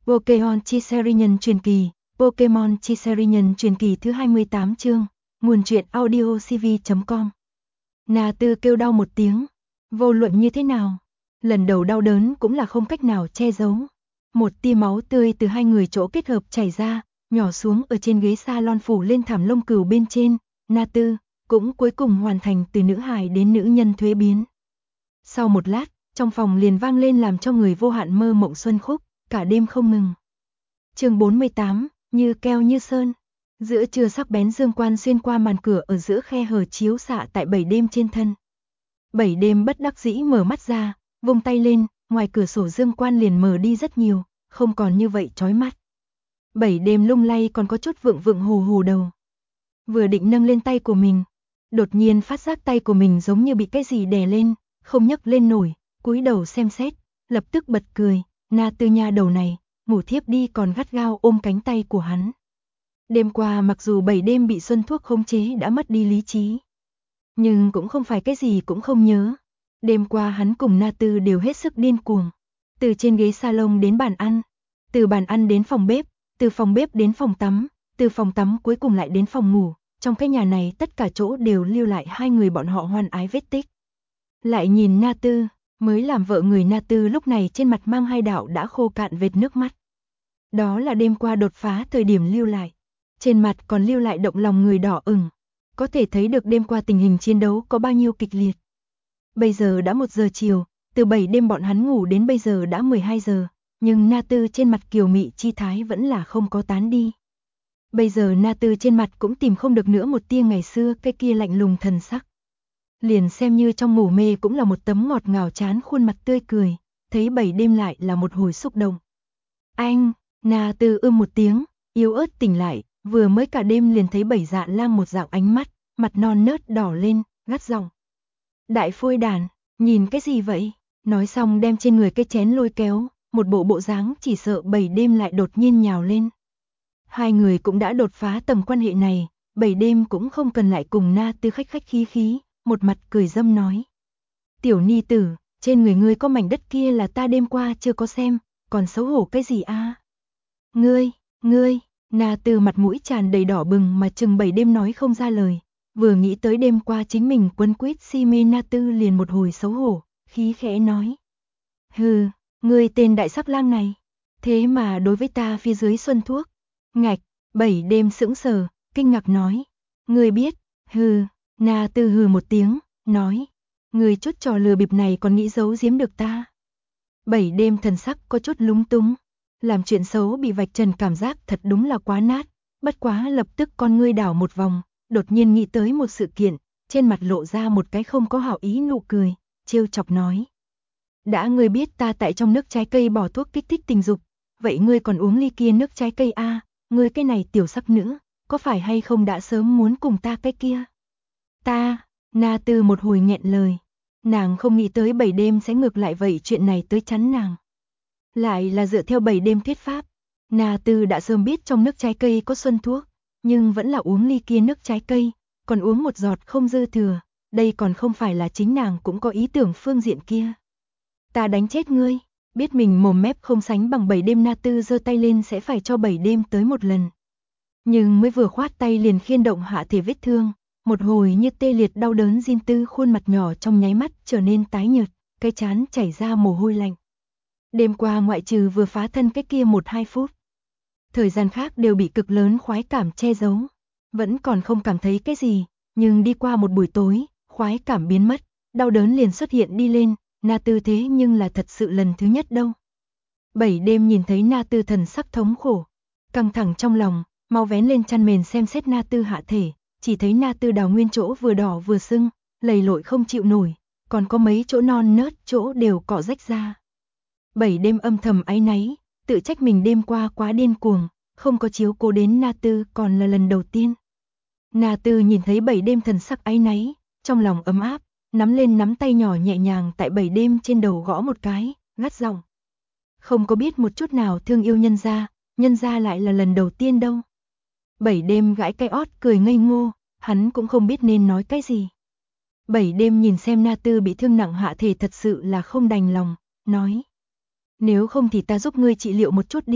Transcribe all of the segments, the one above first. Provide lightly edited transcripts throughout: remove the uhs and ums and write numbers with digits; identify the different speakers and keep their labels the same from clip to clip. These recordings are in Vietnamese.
Speaker 1: Pokémon Chi Nhân truyền kỳ, Pokémon Chi Nhân truyền kỳ thứ 28 chương, nguồn truyện audio cv.com. Na Tư kêu đau một tiếng, vô luận như thế nào, lần đầu đau đớn cũng là không cách nào che giấu. Một tia máu tươi từ hai người chỗ kết hợp chảy ra, nhỏ xuống ở trên ghế salon phủ lên thảm lông cừu bên trên, Na Tư cũng cuối cùng hoàn thành từ nữ hài đến nữ nhân thuế biến. Sau một lát, trong phòng liền vang lên làm cho người vô hạn mơ mộng xuân khúc, cả đêm không ngừng. Chương 48, như keo như sơn. Giữa trưa sắc bén dương quan xuyên qua màn cửa ở giữa khe hở chiếu xạ tại 7 đêm trên thân. 7 đêm bất đắc dĩ mở mắt ra, vung tay lên, ngoài cửa sổ dương quan liền mở đi rất nhiều, không còn như vậy chói mắt. 7 đêm lung lay còn có chút vượng vượng hù hù đầu. Vừa định nâng lên tay của mình, đột nhiên phát giác tay của mình giống như bị cái gì đè lên, không nhấc lên nổi, cúi đầu xem xét, lập tức bật cười, Na Tư nha đầu này, ngủ thiếp đi còn gắt gao ôm cánh tay của hắn. Đêm qua mặc dù 7 đêm bị xuân thuốc khống chế đã mất đi lý trí, nhưng cũng không phải cái gì cũng không nhớ. Đêm qua hắn cùng Na Tư đều hết sức điên cuồng, từ trên ghế salon đến bàn ăn, từ bàn ăn đến phòng bếp, từ phòng bếp đến phòng tắm, từ phòng tắm cuối cùng lại đến phòng ngủ, trong cái nhà này tất cả chỗ đều lưu lại hai người bọn họ hoan ái vết tích. Lại nhìn Na Tư, mới làm vợ người Na Tư lúc này trên mặt mang hai đạo đã khô cạn vệt nước mắt. Đó là đêm qua đột phá thời điểm lưu lại, trên mặt còn lưu lại động lòng người đỏ ửng, có thể thấy được đêm qua tình hình chiến đấu có bao nhiêu kịch liệt. Bây giờ đã 1 giờ chiều, từ 7 đêm bọn hắn ngủ đến bây giờ đã 12 giờ, nhưng Na Tư trên mặt kiều mị chi thái vẫn là không có tán đi. Bây giờ Na Tư trên mặt cũng tìm không được nữa một tia ngày xưa cái kia lạnh lùng thần sắc. Liền xem như trong ngủ mê cũng là một tấm ngọt ngào chán khuôn mặt tươi cười, thấy 7 đêm lại là một hồi xúc động. Anh, Na Tư một tiếng, yếu ớt tỉnh lại, vừa mới cả đêm liền thấy 7 dạ lang một dạng ánh mắt, mặt non nớt đỏ lên, gắt giọng. Đại phôi đàn, nhìn cái gì vậy? Nói xong đem trên người cái chén lôi kéo, một bộ dáng chỉ sợ 7 đêm lại đột nhiên nhào lên. Hai người cũng đã đột phá tầng quan hệ này, 7 đêm cũng không cần lại cùng Na Tư khách khách khí khí, một mặt cười dâm nói. Tiểu ni tử, trên người ngươi có mảnh đất kia là ta đêm qua chưa có xem, còn xấu hổ cái gì a? Ngươi, Na Tư mặt mũi tràn đầy đỏ bừng mà chừng 7 đêm nói không ra lời, vừa nghĩ tới đêm qua chính mình quấn quýt si mê Na Tư liền một hồi xấu hổ, khí khẽ nói. Hừ, ngươi tên đại sắc lang này, thế mà đối với ta phía dưới xuân thuốc. Ngạch, 7 đêm sững sờ, kinh ngạc nói. Ngươi biết, hừ, Na Tư hừ một tiếng, nói. Ngươi chút trò lừa bịp này còn nghĩ giấu giếm được ta. 7 đêm thần sắc có chút lúng túng. Làm chuyện xấu bị vạch trần cảm giác thật đúng là quá nát. Bất quá lập tức con ngươi đảo một vòng, đột nhiên nghĩ tới một sự kiện, trên mặt lộ ra một cái không có hảo ý nụ cười, trêu chọc nói. Đã ngươi biết ta tại trong nước trái cây bỏ thuốc kích thích tình dục, vậy ngươi còn uống ly kia nước trái cây a? Ngươi cái này tiểu sắc nữ, có phải hay không đã sớm muốn cùng ta cái kia? Ta, Na Tư một hồi nghẹn lời, nàng không nghĩ tới 7 đêm sẽ ngược lại vậy chuyện này tới chắn nàng. Lại là dựa theo 7 đêm thuyết pháp, Na Tư đã sớm biết trong nước trái cây có xuân thuốc, nhưng vẫn là uống ly kia nước trái cây, còn uống một giọt không dư thừa, đây còn không phải là chính nàng cũng có ý tưởng phương diện kia. Ta đánh chết ngươi, biết mình mồm mép không sánh bằng 7 đêm Na Tư giơ tay lên sẽ phải cho 7 đêm tới một lần. Nhưng mới vừa khoát tay liền khiên động hạ thể vết thương, một hồi như tê liệt đau đớn Jin Tư khuôn mặt nhỏ trong nháy mắt trở nên tái nhợt, cái trán chảy ra mồ hôi lạnh. Đêm qua ngoại trừ vừa phá thân cái kia 1-2 phút, thời gian khác đều bị cực lớn khoái cảm che giấu, vẫn còn không cảm thấy cái gì, nhưng đi qua một buổi tối, khoái cảm biến mất, đau đớn liền xuất hiện đi lên, Na Tư thế nhưng là thật sự lần thứ nhất đâu. 7 đêm nhìn thấy Na Tư thần sắc thống khổ, căng thẳng trong lòng, mau vén lên chăn mền xem xét Na Tư hạ thể, chỉ thấy Na Tư đào nguyên chỗ vừa đỏ vừa sưng, lầy lội không chịu nổi, còn có mấy chỗ non nớt chỗ đều cọ rách ra. 7 đêm âm thầm áy náy, tự trách mình đêm qua quá điên cuồng, không có chiếu cố đến Na Tư còn là lần đầu tiên. Na Tư nhìn thấy 7 đêm thần sắc áy náy, trong lòng ấm áp, nắm lên nắm tay nhỏ nhẹ nhàng tại 7 đêm trên đầu gõ một cái, gắt giọng. Không có biết một chút nào thương yêu nhân gia lại là lần đầu tiên đâu. 7 đêm gãi cái ót cười ngây ngô, hắn cũng không biết nên nói cái gì. 7 đêm nhìn xem Na Tư bị thương nặng hạ thể thật sự là không đành lòng, nói. Nếu không thì ta giúp ngươi trị liệu một chút đi,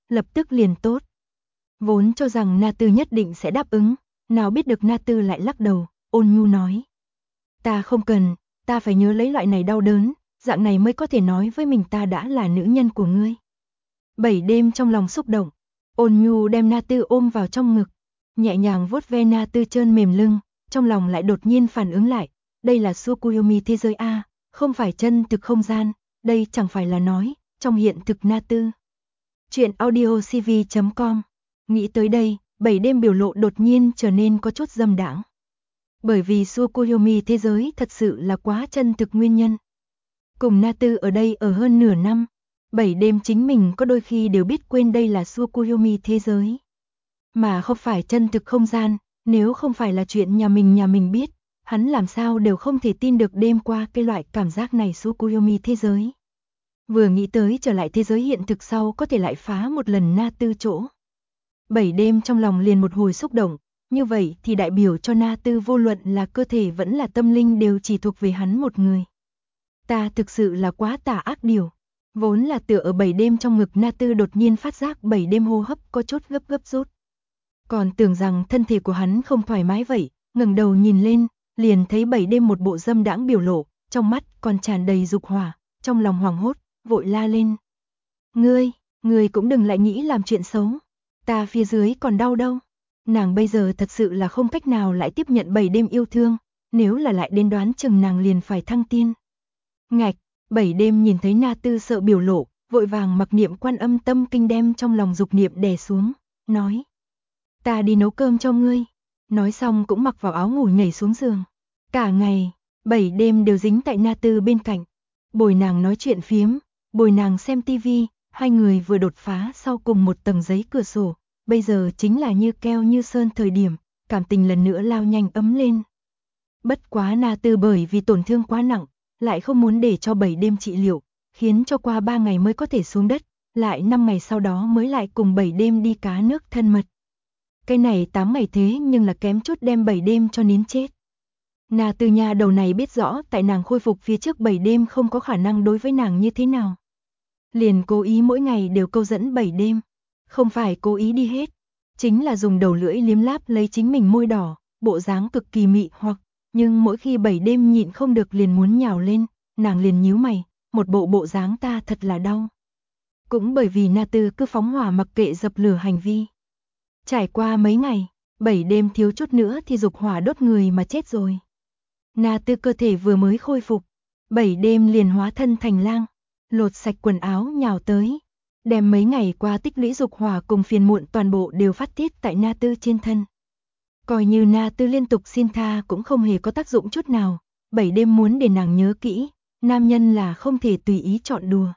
Speaker 1: lập tức liền tốt. Vốn cho rằng Na Tư nhất định sẽ đáp ứng, nào biết được Na Tư lại lắc đầu, ôn nhu nói. Ta không cần, ta phải nhớ lấy loại này đau đớn, dạng này mới có thể nói với mình ta đã là nữ nhân của ngươi. 7 đêm trong lòng xúc động, ôn nhu đem Na Tư ôm vào trong ngực, nhẹ nhàng vuốt ve Na Tư trơn mềm lưng, trong lòng lại đột nhiên phản ứng lại, đây là Tsukuyomi thế giới A, không phải chân thực không gian, đây chẳng phải là nói, trong hiện thực Na Tư. Chuyện audiocv.com. Nghĩ tới đây, 7 đêm biểu lộ đột nhiên trở nên có chút dâm đãng. Bởi vì Tsukuyomi thế giới thật sự là quá chân thực nguyên nhân. Cùng Na Tư ở đây ở hơn nửa năm, 7 đêm chính mình có đôi khi đều biết quên đây là Tsukuyomi thế giới. Mà không phải chân thực không gian, nếu không phải là chuyện nhà mình biết, hắn làm sao đều không thể tin được đêm qua cái loại cảm giác này Tsukuyomi thế giới. Vừa nghĩ tới trở lại thế giới hiện thực sau có thể lại phá một lần Na Tư chỗ. 7 đêm trong lòng liền một hồi xúc động, như vậy thì đại biểu cho Na Tư vô luận là cơ thể vẫn là tâm linh đều chỉ thuộc về hắn một người. Ta thực sự là quá tà ác điều. Vốn là tựa ở 7 đêm trong ngực Na Tư đột nhiên phát giác 7 đêm hô hấp có chút gấp rút. Còn tưởng rằng thân thể của hắn không thoải mái vậy, ngẩng đầu nhìn lên, liền thấy 7 đêm một bộ dâm đãng biểu lộ, trong mắt còn tràn đầy dục hỏa, trong lòng hoảng hốt, vội la lên. Ngươi cũng đừng lại nghĩ làm chuyện xấu, ta phía dưới còn đau đâu. Nàng bây giờ thật sự là không cách nào lại tiếp nhận 7 đêm yêu thương, nếu là lại đến đoán chừng nàng liền phải thăng tiên. Ngạch, 7 đêm nhìn thấy Na Tư sợ biểu lộ, vội vàng mặc niệm Quan Âm tâm kinh đem trong lòng dục niệm đè xuống, nói. Ta đi nấu cơm cho ngươi. Nói xong cũng mặc vào áo ngủ nhảy xuống giường. Cả ngày, 7 đêm đều dính tại Na Tư bên cạnh. Bồi nàng nói chuyện phiếm, bồi nàng xem tivi, hai người vừa đột phá sau cùng một tầng giấy cửa sổ. Bây giờ chính là như keo như sơn thời điểm, cảm tình lần nữa lao nhanh ấm lên. Bất quá Na Tư bởi vì tổn thương quá nặng, lại không muốn để cho 7 đêm trị liệu, khiến cho qua 3 ngày mới có thể xuống đất, lại 5 ngày sau đó mới lại cùng 7 đêm đi cá nước thân mật. Cái này 8 ngày thế nhưng là kém chút đem 7 đêm cho nín chết. Na Tư nha đầu này biết rõ tại nàng khôi phục phía trước 7 đêm không có khả năng đối với nàng như thế nào. Liền cố ý mỗi ngày đều câu dẫn 7 đêm. Không phải cố ý đi hết, chính là dùng đầu lưỡi liếm láp lấy chính mình môi đỏ, bộ dáng cực kỳ mị hoặc, nhưng mỗi khi 7 đêm nhịn không được liền muốn nhào lên, nàng liền nhíu mày, một bộ dáng ta thật là đau. Cũng bởi vì Na Tư cứ phóng hỏa mặc kệ dập lửa hành vi. Trải qua mấy ngày, 7 đêm thiếu chút nữa thì dục hỏa đốt người mà chết rồi. Na Tư cơ thể vừa mới khôi phục, 7 đêm liền hóa thân thành lang, lột sạch quần áo nhào tới, đem mấy ngày qua tích lũy dục hỏa cùng phiền muộn toàn bộ đều phát tiết tại Na Tư trên thân. Coi như Na Tư liên tục xin tha cũng không hề có tác dụng chút nào, 7 đêm muốn để nàng nhớ kỹ, nam nhân là không thể tùy ý chọn đùa.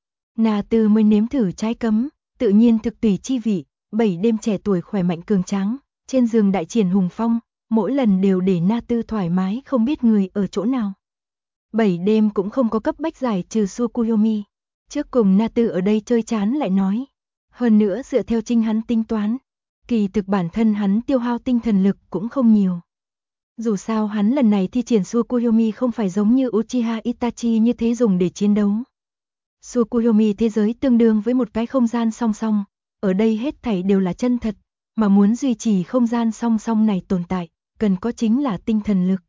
Speaker 1: Na Tư mới nếm thử trái cấm, tự nhiên thực tùy chi vị, 7 đêm trẻ tuổi khỏe mạnh cường tráng, trên giường đại triển hùng phong, mỗi lần đều để Na Tư thoải mái không biết người ở chỗ nào. 7 đêm cũng không có cấp bách giải trừ Tsukuyomi. Trước cùng Na Tư ở đây chơi chán lại nói. Hơn nữa dựa theo Trinh hắn tính toán, kỳ thực bản thân hắn tiêu hao tinh thần lực cũng không nhiều. Dù sao hắn lần này thi triển Tsukuyomi không phải giống như Uchiha Itachi như thế dùng để chiến đấu. Tsukuyomi thế giới tương đương với một cái không gian song song, ở đây hết thảy đều là chân thật, mà muốn duy trì không gian song song này tồn tại, cần có chính là tinh thần lực.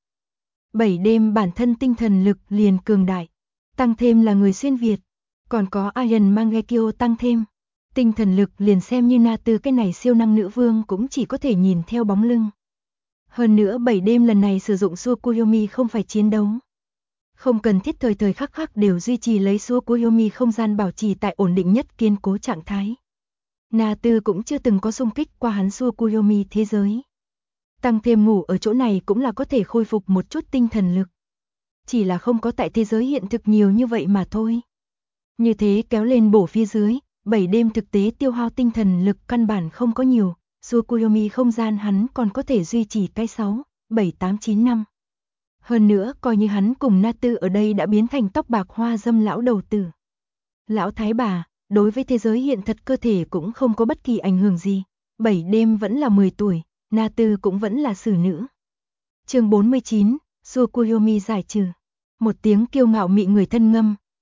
Speaker 1: 7 đêm bản thân tinh thần lực liền cường đại, tăng thêm là người xuyên Việt, còn có Iron Mangekyo tăng thêm. Tinh thần lực liền xem như Na Tư cái này siêu năng nữ vương cũng chỉ có thể nhìn theo bóng lưng. Hơn nữa 7 đêm lần này sử dụng Tsukuyomi không phải chiến đấu. Không cần thiết thời thời khắc khắc đều duy trì lấy Tsukuyomi không gian bảo trì tại ổn định nhất kiên cố trạng thái. Na Tư cũng chưa từng có xung kích qua hắn Tsukuyomi thế giới. Tăng thêm ngủ ở chỗ này cũng là có thể khôi phục một chút tinh thần lực. Chỉ là không có tại thế giới hiện thực nhiều như vậy mà thôi. Như thế kéo lên bổ phía dưới, 7 đêm thực tế tiêu hao tinh thần lực căn bản không có nhiều, Tsukuyomi không gian hắn còn có thể duy trì cái 6, 7, 8, 9 năm. Hơn nữa coi như hắn cùng Na Tư ở đây đã biến thành tóc bạc hoa dâm lão đầu tử. Lão thái bà, đối với thế giới hiện thật cơ thể cũng không có bất kỳ ảnh hưởng gì, 7 đêm vẫn là 10 tuổi, Na Tư cũng vẫn là xử nữ. Chương 49, Tsukuyomi giải trừ. Một tiếng kiêu ngạo mị người thân ngâm,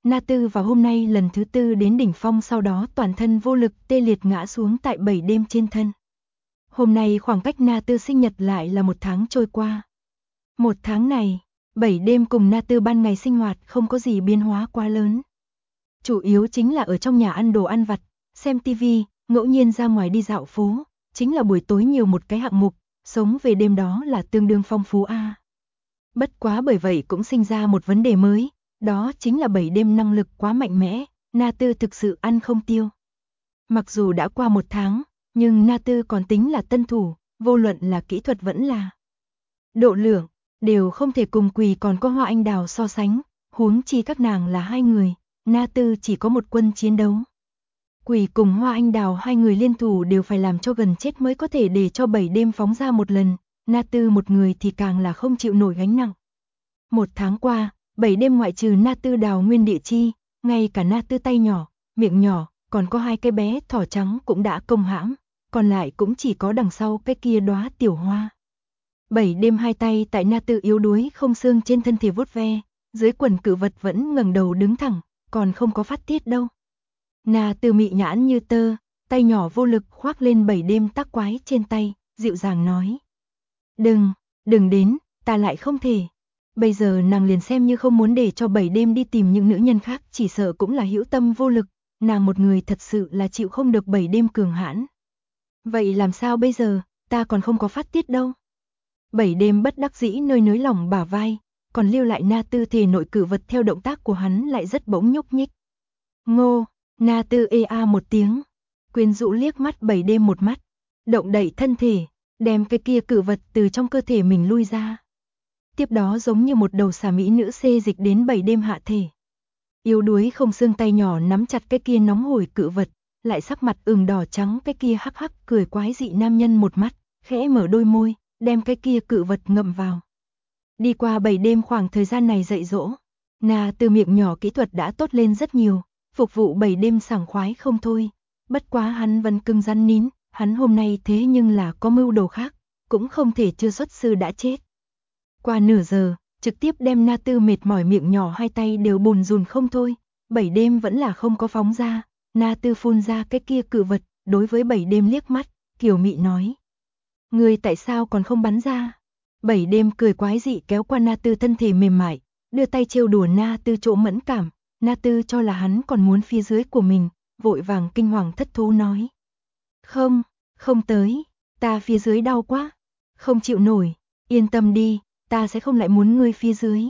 Speaker 1: Na Tư vào hôm nay lần thứ 4 đến đỉnh phong, sau đó toàn thân vô lực tê liệt ngã xuống tại 7 đêm trên thân. Hôm nay khoảng cách Na Tư sinh nhật lại là 1 tháng trôi qua. 1 tháng này, 7 đêm cùng Na Tư ban ngày sinh hoạt không có gì biến hóa quá lớn. Chủ yếu chính là ở trong nhà ăn đồ ăn vặt, xem tivi, ngẫu nhiên ra ngoài đi dạo phố, chính là buổi tối nhiều một cái hạng mục, sống về đêm đó là tương đương phong phú a. Bất quá bởi vậy cũng sinh ra một vấn đề mới, đó chính là 7 đêm năng lực quá mạnh mẽ, Na Tư thực sự ăn không tiêu. Mặc dù đã qua 1 tháng, nhưng Na Tư còn tính là tân thủ, vô luận là kỹ thuật vẫn là độ lượng, đều không thể cùng Quỳ còn có Hoa Anh Đào so sánh, huống chi các nàng là 2 người, Na Tư chỉ có một quân chiến đấu. Quỳ cùng Hoa Anh Đào 2 người liên thủ đều phải làm cho gần chết mới có thể để cho 7 đêm phóng ra một lần, Na Tư một người thì càng là không chịu nổi gánh nặng. 1 tháng qua, 7 đêm ngoại trừ Na Tư Đào nguyên địa chi, ngay cả Na Tư tay nhỏ, miệng nhỏ, còn có 2 cái bé thỏ trắng cũng đã công hãm, còn lại cũng chỉ có đằng sau cái kia đóa tiểu hoa. 7 đêm 2 tay tại Na Tư yếu đuối không xương trên thân thể vuốt ve, dưới quần cự vật vẫn ngẩng đầu đứng thẳng, còn không có phát tiết đâu. Na Tư mị nhãn như tơ, tay nhỏ vô lực khoác lên 7 đêm tác quái trên tay, dịu dàng nói. Đừng đến, ta lại không thể. Bây giờ nàng liền xem như không muốn để cho 7 đêm đi tìm những nữ nhân khác, chỉ sợ cũng là hữu tâm vô lực, nàng một người thật sự là chịu không được 7 đêm cường hãn. Vậy làm sao bây giờ, ta còn không có phát tiết đâu. 7 đêm bất đắc dĩ nới lỏng bả vai, còn lưu lại Na Tư thể nội cử vật theo động tác của hắn lại rất bỗng nhúc nhích. Ngô, Na Tư ê a một tiếng, quyến rũ liếc mắt 7 đêm một mắt, động đậy thân thể, đem cái kia cử vật từ trong cơ thể mình lui ra. Tiếp đó giống như một đầu xà mỹ nữ xê dịch đến 7 đêm hạ thể. Yếu đuối không xương tay nhỏ nắm chặt cái kia nóng hổi cự vật, lại sắc mặt ửng đỏ trắng cái kia hắc hắc cười quái dị nam nhân một mắt, khẽ mở đôi môi, đem cái kia cự vật ngậm vào. Đi qua 7 đêm khoảng thời gian này dạy dỗ, Na Tư miệng nhỏ kỹ thuật đã tốt lên rất nhiều, phục vụ 7 đêm sảng khoái không thôi. Bất quá hắn vẫn cứng rắn nín, hắn hôm nay thế nhưng là có mưu đồ khác, cũng không thể chưa xuất sư đã chết. Qua nửa giờ, trực tiếp đem Na Tư mệt mỏi miệng nhỏ 2 tay đều bùn rùn không thôi, 7 đêm vẫn là không có phóng ra, Na Tư phun ra cái kia cự vật, đối với 7 đêm liếc mắt, kiều mị nói. Ngươi tại sao còn không bắn ra? 7 đêm cười quái dị kéo qua Na Tư thân thể mềm mại, đưa tay trêu đùa Na Tư chỗ mẫn cảm, Na Tư cho là hắn còn muốn phía dưới của mình, vội vàng kinh hoàng thất thú nói. Không tới, ta phía dưới đau quá, không chịu nổi, yên tâm đi, ta sẽ không lại muốn ngươi phía dưới.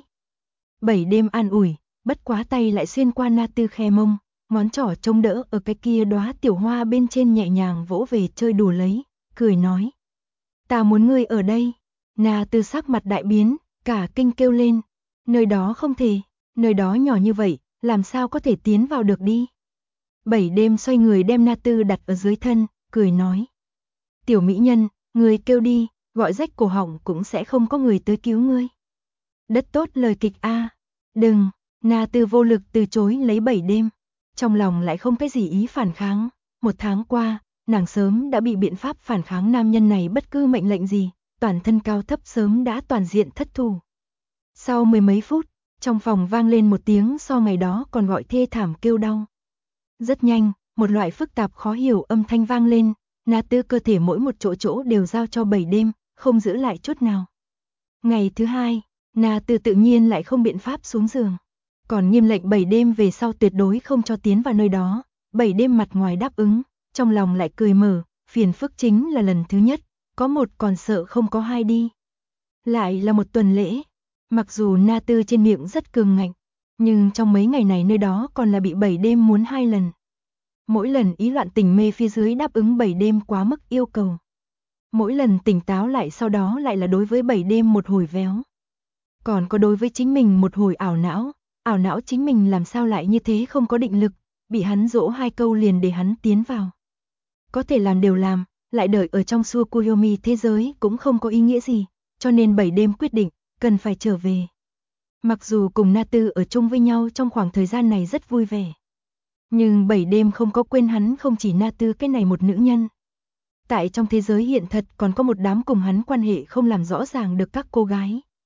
Speaker 1: 7 đêm an ủi, bất quá tay lại xuyên qua Na Tư khe mông, ngón trỏ trông đỡ ở cái kia đóa tiểu hoa bên trên nhẹ nhàng vỗ về chơi đùa lấy, cười nói. Ta muốn ngươi ở đây. Na Tư sắc mặt đại biến, cả kinh kêu lên. Nơi đó không thể, nơi đó nhỏ như vậy, làm sao có thể tiến vào được đi. 7 đêm xoay người đem Na Tư đặt ở dưới thân, cười nói. Tiểu mỹ nhân, ngươi kêu đi, gọi rách cổ họng cũng sẽ không có người tới cứu ngươi. Đất tốt lời kịch a. Đừng, Na Tư vô lực từ chối lấy 7 đêm. Trong lòng lại không cái gì ý phản kháng. 1 tháng qua, nàng sớm đã bị biện pháp phản kháng nam nhân này bất cứ mệnh lệnh gì, toàn thân cao thấp sớm đã toàn diện thất thủ. Sau 10 mấy phút, trong phòng vang lên một tiếng so ngày đó còn gọi thê thảm kêu đau. Rất nhanh, một loại phức tạp khó hiểu âm thanh vang lên, Na Tư cơ thể mỗi một chỗ đều giao cho 7 đêm, không giữ lại chút nào. Ngày thứ 2, Na Tư tự nhiên lại không biện pháp xuống giường, còn nghiêm lệnh 7 đêm về sau tuyệt đối không cho tiến vào nơi đó. 7 đêm mặt ngoài đáp ứng, trong lòng lại cười mở, phiền phức chính là lần thứ nhất, có một còn sợ không có hai đi. Lại là một tuần lễ, mặc dù Na Tư trên miệng rất cường ngạnh, nhưng trong mấy ngày này nơi đó còn là bị 7 đêm muốn 2 lần. Mỗi lần ý loạn tình mê phía dưới đáp ứng 7 đêm quá mức yêu cầu. Mỗi lần tỉnh táo lại sau đó lại là đối với 7 đêm một hồi véo. Còn có đối với chính mình một hồi ảo não chính mình làm sao lại như thế không có định lực, bị hắn dỗ 2 câu liền để hắn tiến vào. Có thể làm đều làm, lại đợi ở trong Tsukuyomi thế giới cũng không có ý nghĩa gì, cho nên 7 đêm quyết định, cần phải trở về. Mặc dù cùng Na Tư ở chung với nhau trong khoảng thời gian này rất vui vẻ, nhưng 7 đêm không có quên hắn không chỉ Na Tư cái này một nữ nhân. Tại trong thế giới hiện thật còn có một đám cùng hắn quan hệ không làm rõ ràng được các cô gái.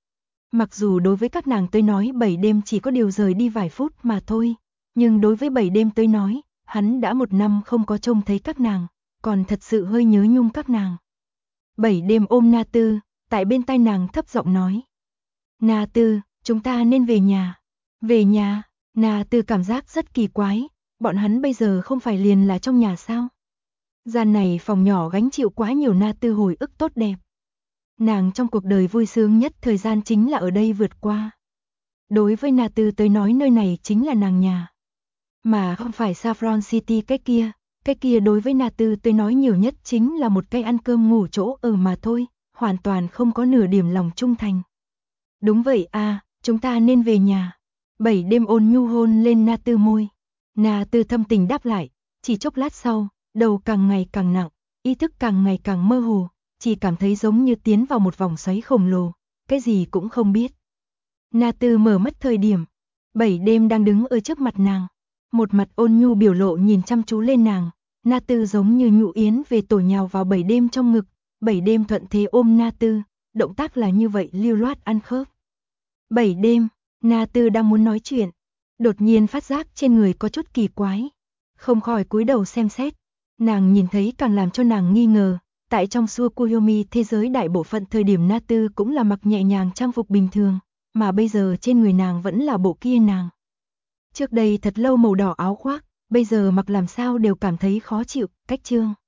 Speaker 1: Mặc dù đối với các nàng tới nói 7 đêm chỉ có điều rời đi vài phút mà thôi, nhưng đối với 7 đêm tới nói, hắn đã 1 năm không có trông thấy các nàng, còn thật sự hơi nhớ nhung các nàng. 7 đêm ôm Na Tư, tại bên tai nàng thấp giọng nói. Na Tư, chúng ta nên về nhà. Về nhà, Na Tư cảm giác rất kỳ quái, bọn hắn bây giờ không phải liền là trong nhà sao? Gian này phòng nhỏ gánh chịu quá nhiều Na Tư hồi ức tốt đẹp. Nàng trong cuộc đời vui sướng nhất thời gian chính là ở đây vượt qua. Đối với Na Tư tới nói nơi này chính là nàng nhà. Mà không phải Saffron City cái kia đối với Na Tư tới nói nhiều nhất chính là một cái ăn cơm ngủ chỗ ở mà thôi, hoàn toàn không có nửa điểm lòng trung thành. Đúng vậy à, chúng ta nên về nhà. 7 đêm ôn nhu hôn lên Na Tư môi. Na Tư thâm tình đáp lại, chỉ chốc lát sau, đầu càng ngày càng nặng, ý thức càng ngày càng mơ hồ, chỉ cảm thấy giống như tiến vào một vòng xoáy khổng lồ, cái gì cũng không biết. Na Tư mở mắt thời điểm, 7 đêm đang đứng ở trước mặt nàng, một mặt ôn nhu biểu lộ nhìn chăm chú lên nàng, Na Tư giống như nhũ yến về tổ nhào vào 7 đêm trong ngực, 7 đêm thuận thế ôm Na Tư, động tác là như vậy lưu loát ăn khớp. 7 đêm, Na Tư đang muốn nói chuyện, đột nhiên phát giác trên người có chút kỳ quái, không khỏi cúi đầu xem xét, nàng nhìn thấy càng làm cho nàng nghi ngờ, tại trong Tsukuyomi thế giới đại bộ phận thời điểm Na Tư cũng là mặc nhẹ nhàng trang phục bình thường, mà bây giờ trên người nàng vẫn là bộ kia nàng. Trước đây thật lâu màu đỏ áo khoác, bây giờ mặc làm sao đều cảm thấy khó chịu, cách chương.